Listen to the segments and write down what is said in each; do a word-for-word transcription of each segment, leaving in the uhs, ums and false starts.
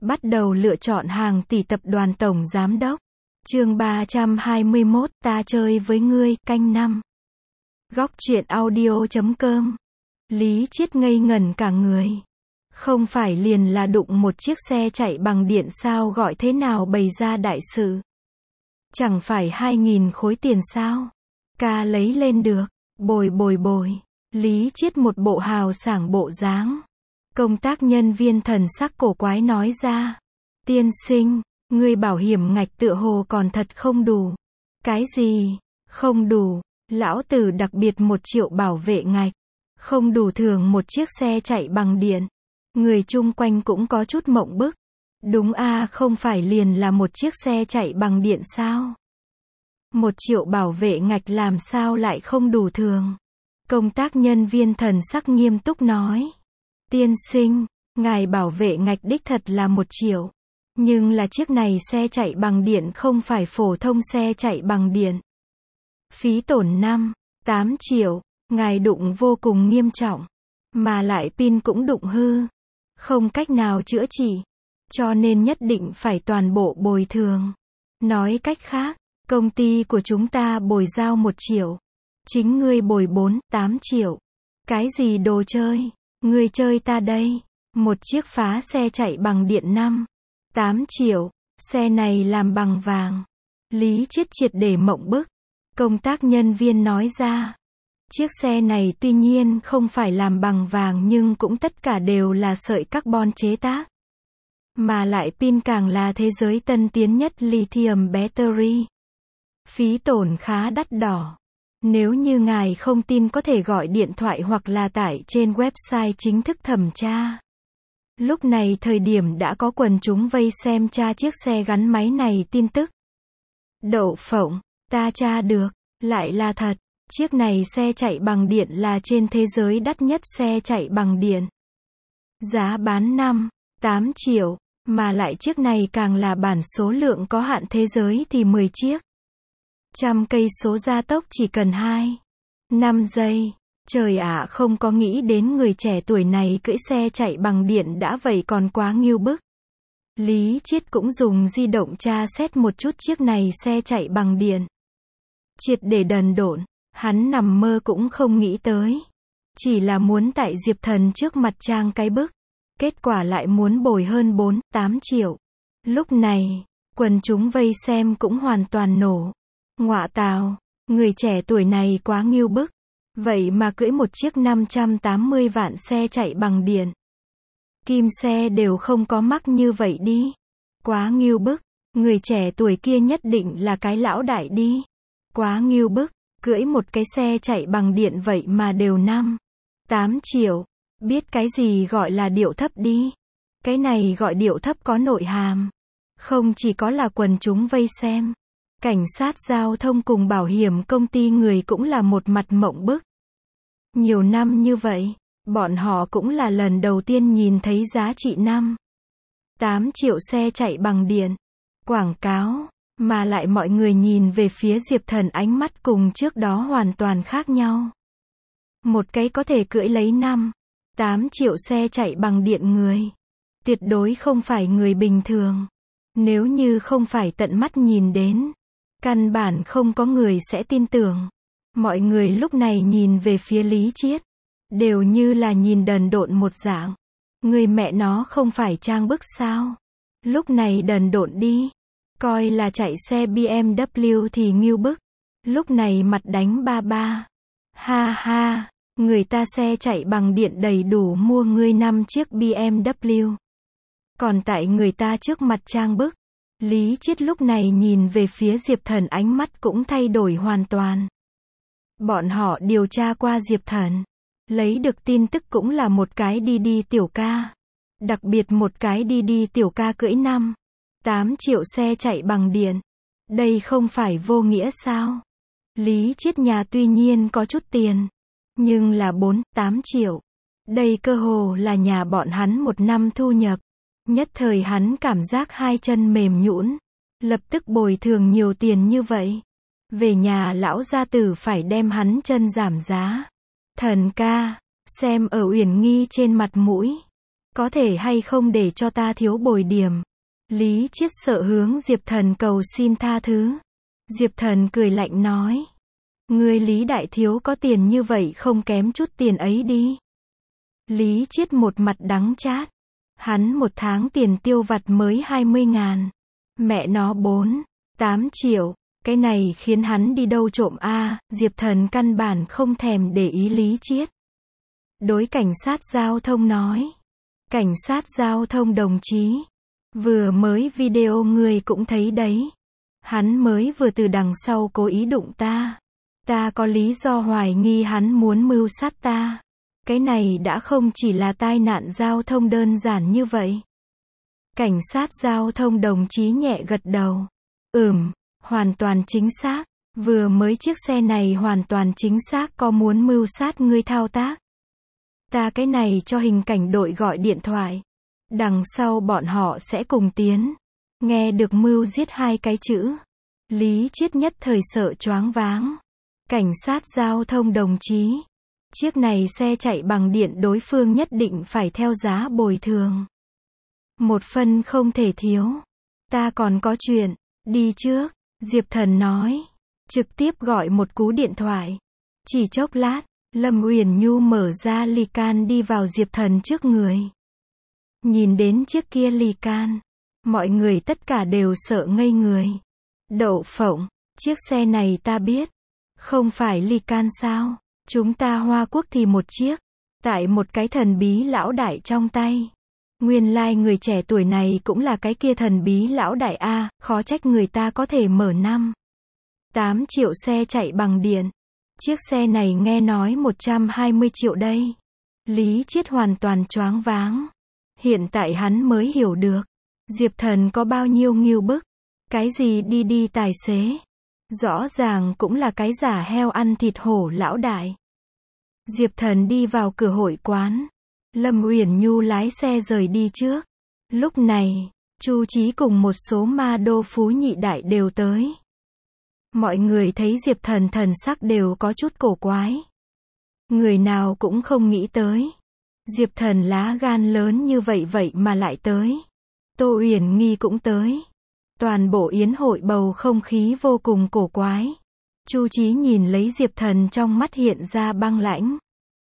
Bắt đầu lựa chọn hàng tỷ tập đoàn tổng giám đốc. Chương ba trăm hai mươi mốt, ta chơi với ngươi, canh năm. Góc truyện audio chấm com. Lý Chiết ngây ngẩn cả người. Không phải liền là đụng một chiếc xe chạy bằng điện sao, gọi thế nào bày ra đại sự. Chẳng phải hai nghìn khối tiền sao? Ca lấy lên được. Bồi bồi bồi. Lý Chiết một bộ hào sảng bộ dáng. Công tác nhân viên thần sắc cổ quái nói ra. Tiên sinh, ngươi bảo hiểm ngạch tựa hồ còn thật không đủ. Cái gì? Không đủ. Lão tử đặc biệt một triệu bảo vệ ngạch. Không đủ thường một chiếc xe chạy bằng điện. Người chung quanh cũng có chút mộng bức. Đúng a, không phải liền là một chiếc xe chạy bằng điện sao? Một triệu bảo vệ ngạch làm sao lại không đủ thường? Công tác nhân viên thần sắc nghiêm túc nói. Tiên sinh, ngài bảo vệ ngạch đích thật là một triệu. Nhưng là chiếc này xe chạy bằng điện không phải phổ thông xe chạy bằng điện. Phí tổn năm, tám triệu, ngài đụng vô cùng nghiêm trọng. Mà lại pin cũng đụng hư. Không cách nào chữa trị. Cho nên nhất định phải toàn bộ bồi thường. Nói cách khác, công ty của chúng ta bồi giao một triệu. Chính ngươi bồi bốn, tám triệu. Cái gì đồ chơi? Ngươi chơi ta đây. Một chiếc phá xe chạy bằng điện năm, tám triệu. Xe này làm bằng vàng. Lý Chiết triệt để mộng bức. Công tác nhân viên nói ra. Chiếc xe này tuy nhiên không phải làm bằng vàng nhưng cũng tất cả đều là sợi carbon chế tác. Mà lại pin càng là thế giới tân tiến nhất lithium battery. Phí tổn khá đắt đỏ. Nếu như ngài không tin có thể gọi điện thoại hoặc là tải trên website chính thức thẩm tra. Lúc này thời điểm đã có quần chúng vây xem tra chiếc xe gắn máy này tin tức. Đậu phộng, ta tra được, lại là thật. Chiếc này xe chạy bằng điện là trên thế giới đắt nhất xe chạy bằng điện. Giá bán năm, tám triệu, mà lại chiếc này càng là bản số lượng có hạn thế giới thì mười chiếc. Trăm cây số gia tốc chỉ cần hai, năm giây. Trời ạ, không có nghĩ đến người trẻ tuổi này cưỡi xe chạy bằng điện đã vậy còn quá ngưu bức. Lý Chiết cũng dùng di động tra xét một chút chiếc này xe chạy bằng điện. Triệt để đần độn, hắn nằm mơ cũng không nghĩ tới. Chỉ là muốn tại Diệp Thần trước mặt trang cái bức. Kết quả lại muốn bồi hơn bốn, tám triệu. Lúc này, quần chúng vây xem cũng hoàn toàn nổ. Ngọa tào, người trẻ tuổi này quá ngưu bức. Vậy mà cưỡi một chiếc năm trăm tám mươi vạn xe chạy bằng điện. Kim xe đều không có mắc như vậy đi. Quá ngưu bức. Người trẻ tuổi kia nhất định là cái lão đại đi. Quá ngưu bức. Cưỡi một cái xe chạy bằng điện vậy mà đều năm, tám triệu. Biết cái gì gọi là điệu thấp đi. Cái này gọi điệu thấp có nội hàm. Không chỉ có là quần chúng vây xem. Cảnh sát giao thông cùng bảo hiểm công ty người cũng là một mặt mộng bức. Nhiều năm như vậy, bọn họ cũng là lần đầu tiên nhìn thấy giá trị năm, tám triệu xe chạy bằng điện. Quảng cáo, mà lại mọi người nhìn về phía Diệp Thần ánh mắt cùng trước đó hoàn toàn khác nhau. Một cái có thể cưỡi lấy năm, tám triệu xe chạy bằng điện người. Tuyệt đối không phải người bình thường. Nếu như không phải tận mắt nhìn đến, căn bản không có người sẽ tin tưởng. Mọi người lúc này nhìn về phía Lý Chiết, đều như là nhìn đần độn một dạng. Người mẹ nó không phải trang bức sao? Lúc này đần độn đi. Coi là chạy xe bê em vê thì ngưu bức. Lúc này mặt đánh ba ba. Ha ha, người ta xe chạy bằng điện đầy đủ mua ngươi năm chiếc bê em vê. Còn tại người ta trước mặt trang bức. Lý Chiết lúc này nhìn về phía Diệp Thần ánh mắt cũng thay đổi hoàn toàn. Bọn họ điều tra qua Diệp Thần. Lấy được tin tức cũng là một cái đi đi tiểu ca. Đặc biệt một cái đi đi tiểu ca cưỡi năm, tám triệu xe chạy bằng điện. Đây không phải vô nghĩa sao? Lý Chiết nhà tuy nhiên có chút tiền. Nhưng là bốn, tám triệu. Đây cơ hồ là nhà bọn hắn một năm thu nhập. Nhất thời hắn cảm giác hai chân mềm nhũn. Lập tức bồi thường nhiều tiền như vậy. Về nhà lão gia tử phải đem hắn chân giảm giá. Thần ca, xem ở Uyển Nghi trên mặt mũi. Có thể hay không để cho ta thiếu bồi điểm. Lý Chiết sợ hướng Diệp Thần cầu xin tha thứ. Diệp Thần cười lạnh nói. Ngươi Lý đại thiếu có tiền như vậy không kém chút tiền ấy đi. Lý Chiết một mặt đắng chát. Hắn một tháng tiền tiêu vặt mới hai mươi ngàn. Mẹ nó bốn, tám triệu. Cái này khiến hắn đi đâu trộm a? Diệp Thần căn bản không thèm để ý Lý Chiết. Đối cảnh sát giao thông nói. Cảnh sát giao thông đồng chí. Vừa mới video người cũng thấy đấy. Hắn mới vừa từ đằng sau cố ý đụng ta. Ta có lý do hoài nghi hắn muốn mưu sát ta. Cái này đã không chỉ là tai nạn giao thông đơn giản như vậy. Cảnh sát giao thông đồng chí nhẹ gật đầu. Ừm, hoàn toàn chính xác. Vừa mới chiếc xe này hoàn toàn chính xác có muốn mưu sát ngươi thao tác. Ta cái này cho hình cảnh đội gọi điện thoại. Đằng sau bọn họ sẽ cùng tiến. Nghe được mưu giết hai cái chữ. Lý Chiết nhất thời sợ choáng váng. Cảnh sát giao thông đồng chí. Chiếc này xe chạy bằng điện đối phương nhất định phải theo giá bồi thường. Một phân không thể thiếu. Ta còn có chuyện. Đi trước. Diệp Thần nói. Trực tiếp gọi một cú điện thoại. Chỉ chốc lát. Lâm Uyển Nhu mở ra ly can đi vào Diệp Thần trước người. Nhìn đến chiếc kia ly can. Mọi người tất cả đều sợ ngây người. Đậu phộng. Chiếc xe này ta biết. Không phải ly can sao? Chúng ta Hoa Quốc thì một chiếc. Tại một cái thần bí lão đại trong tay. Nguyên lai like người trẻ tuổi này cũng là cái kia thần bí lão đại A. Khó trách người ta có thể mở năm. tám triệu xe chạy bằng điện. Chiếc xe này nghe nói một trăm hai mươi triệu đây. Lý Chiết hoàn toàn choáng váng. Hiện tại hắn mới hiểu được. Diệp Thần có bao nhiêu ngưu bức. Cái gì đi đi tài xế. Rõ ràng cũng là cái giả heo ăn thịt hổ lão đại. Diệp Thần đi vào cửa hội quán. Lâm Uyển Nhu lái xe rời đi trước. Lúc này, Chu Chí cùng một số ma đô phú nhị đại đều tới. Mọi người thấy Diệp Thần thần sắc đều có chút cổ quái. Người nào cũng không nghĩ tới. Diệp Thần lá gan lớn như vậy vậy mà lại tới. Tô Uyển Nghi cũng tới. Toàn bộ yến hội bầu không khí vô cùng cổ quái. Chu Chí nhìn lấy Diệp Thần trong mắt hiện ra băng lãnh.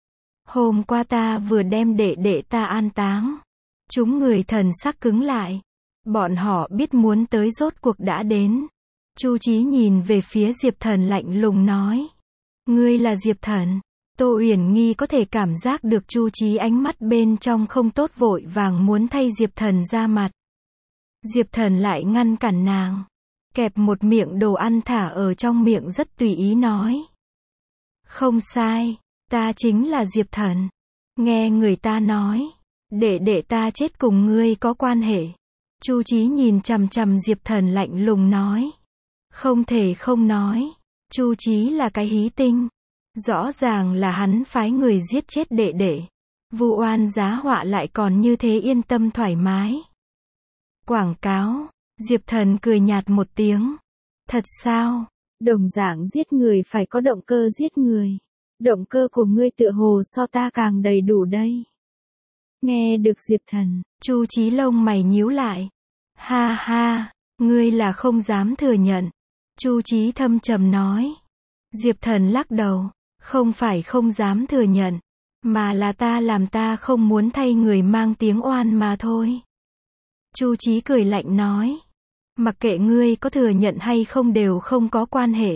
Hôm qua ta vừa đem đệ đệ ta an táng. Chúng người thần sắc cứng lại. Bọn họ biết muốn tới rốt cuộc đã đến. Chu Chí nhìn về phía Diệp Thần lạnh lùng nói. Ngươi là Diệp Thần. Tô Uyển Nghi có thể cảm giác được Chu Chí ánh mắt bên trong không tốt vội vàng muốn thay Diệp Thần ra mặt. Diệp Thần lại ngăn cản nàng. Kẹp một miệng đồ ăn thả ở trong miệng rất tùy ý nói. Không sai, ta chính là Diệp Thần. Nghe người ta nói, để để ta chết cùng ngươi có quan hệ. Chu Chí nhìn chằm chằm Diệp Thần lạnh lùng nói. Không thể không nói, Chu Chí là cái hí tinh. Rõ ràng là hắn phái người giết chết đệ đệ. Vu oan giá họa lại còn như thế yên tâm thoải mái. Quảng cáo, Diệp Thần cười nhạt một tiếng. Thật sao? Đồng dạng giết người phải có động cơ giết người. Động cơ của ngươi tựa hồ so ta càng đầy đủ đây. Nghe được Diệp Thần, Chu Chí lông mày nhíu lại. Ha ha, ngươi là không dám thừa nhận. Chu Chí thâm trầm nói. Diệp Thần lắc đầu. Không phải không dám thừa nhận. Mà là ta làm ta không muốn thay người mang tiếng oan mà thôi. Chu Chí cười lạnh nói. Mặc kệ ngươi có thừa nhận hay không đều không có quan hệ.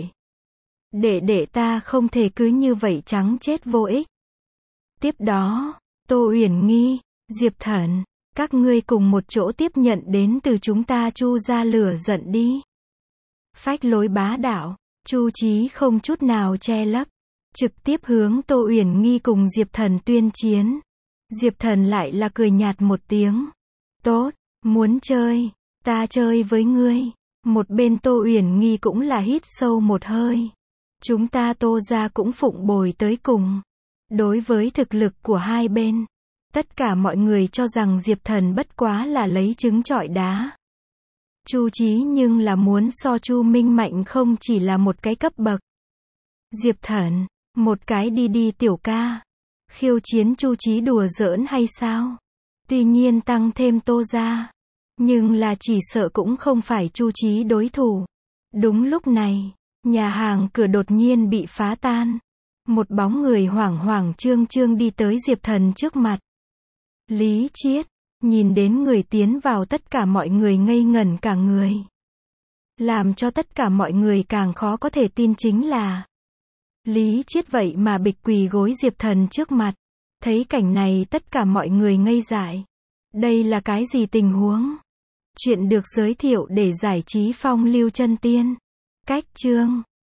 Để để ta không thể cứ như vậy trắng chết vô ích. Tiếp đó, Tô Uyển Nghi, Diệp Thần, các ngươi cùng một chỗ tiếp nhận đến từ chúng ta Chu gia lửa giận đi. Phách lối bá đạo, Chu Chí không chút nào che lấp. Trực tiếp hướng Tô Uyển Nghi cùng Diệp Thần tuyên chiến. Diệp Thần lại là cười nhạt một tiếng. Tốt, muốn chơi, ta chơi với ngươi. Một bên Tô Uyển Nghi cũng là hít sâu một hơi. Chúng ta Tô gia cũng phụng bồi tới cùng. Đối với thực lực của hai bên, tất cả mọi người cho rằng Diệp Thần bất quá là lấy trứng trọi đá. Chu Chí nhưng là muốn so Chu Minh mạnh không chỉ là một cái cấp bậc. Diệp Thần, một cái đi đi tiểu ca. Khiêu chiến Chu Chí đùa giỡn hay sao? Tuy nhiên tăng thêm Tô ra. Nhưng là chỉ sợ cũng không phải Chu Chí đối thủ. Đúng lúc này, nhà hàng cửa đột nhiên bị phá tan. Một bóng người hoảng hoảng trương trương đi tới Diệp Thần trước mặt. Lý Chiết, nhìn đến người tiến vào tất cả mọi người ngây ngẩn cả người. Làm cho tất cả mọi người càng khó có thể tin chính là Lý Chiết vậy mà bịch quỳ gối Diệp Thần trước mặt. Thấy cảnh này tất cả mọi người ngây dại. Đây là cái gì tình huống? Chuyện được giới thiệu để giải trí phong lưu chân tiên. Cách chương